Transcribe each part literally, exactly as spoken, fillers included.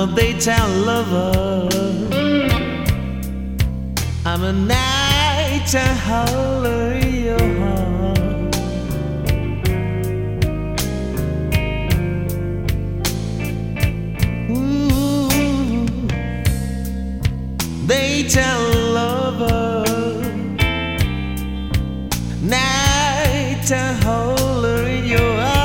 a daytime lover. I'm a nighttime howler in your heart. Ooh, daytime lover, nighttime howler in your heart.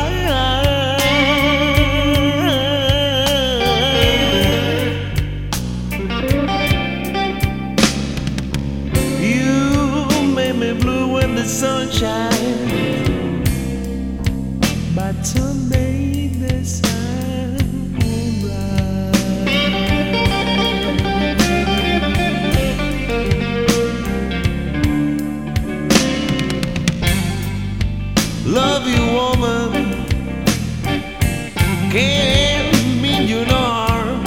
The sunshine, but someday the sun will rise. Love you, woman, can't mean you no harm.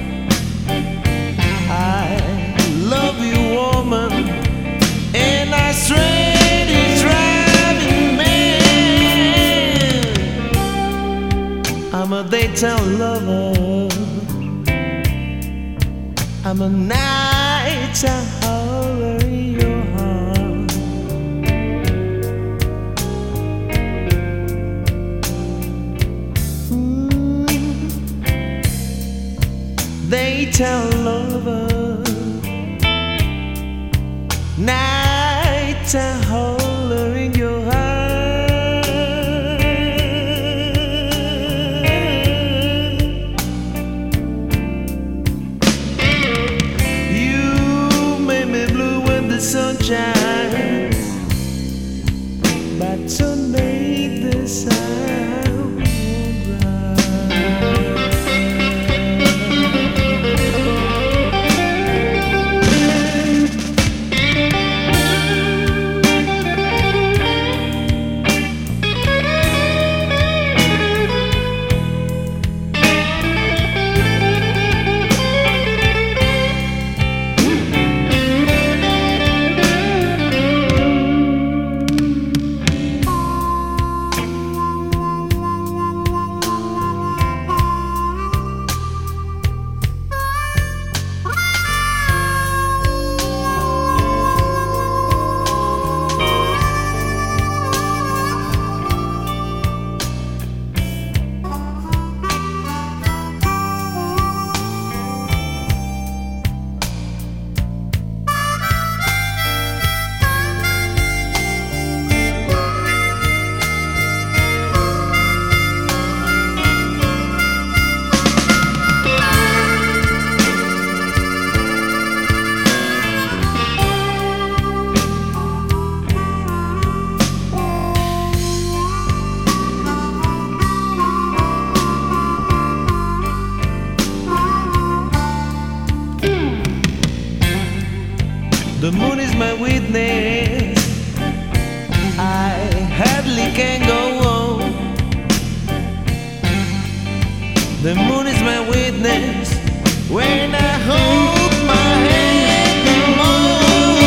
I love you, woman, and I swear I'm a daytime lover. I'm a nighttime howler in your heart. Mm. Daytime lover, nighttime howler in your heart. Sunshine, but someday the sun will rise. The moon is my witness, I hardly can go on. The moon is my witness when I hold my hand alone.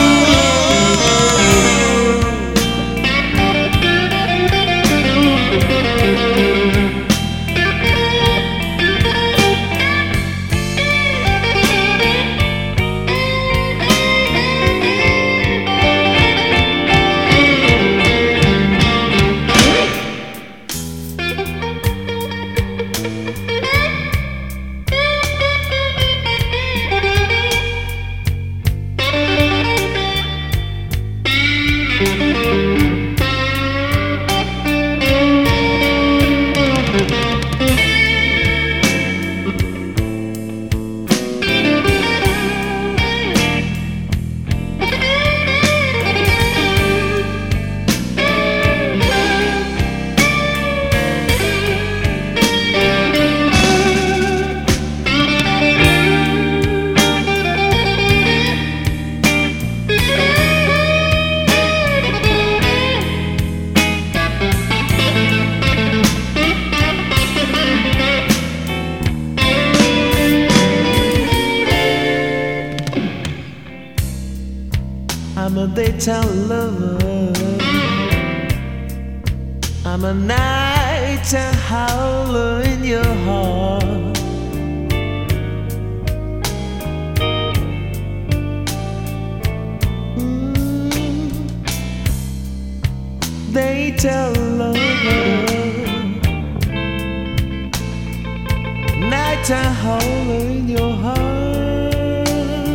I'm a daytime lover, I'm a nighttime howler in your heart. they tell lover. Night a hole in your heart.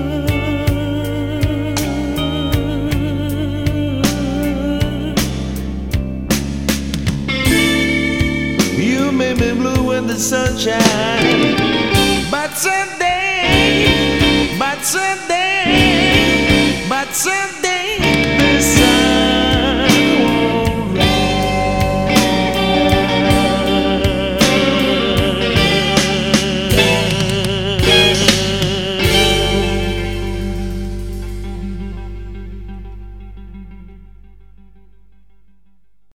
You made me blue in the sunshine, but someday, but someday, but someday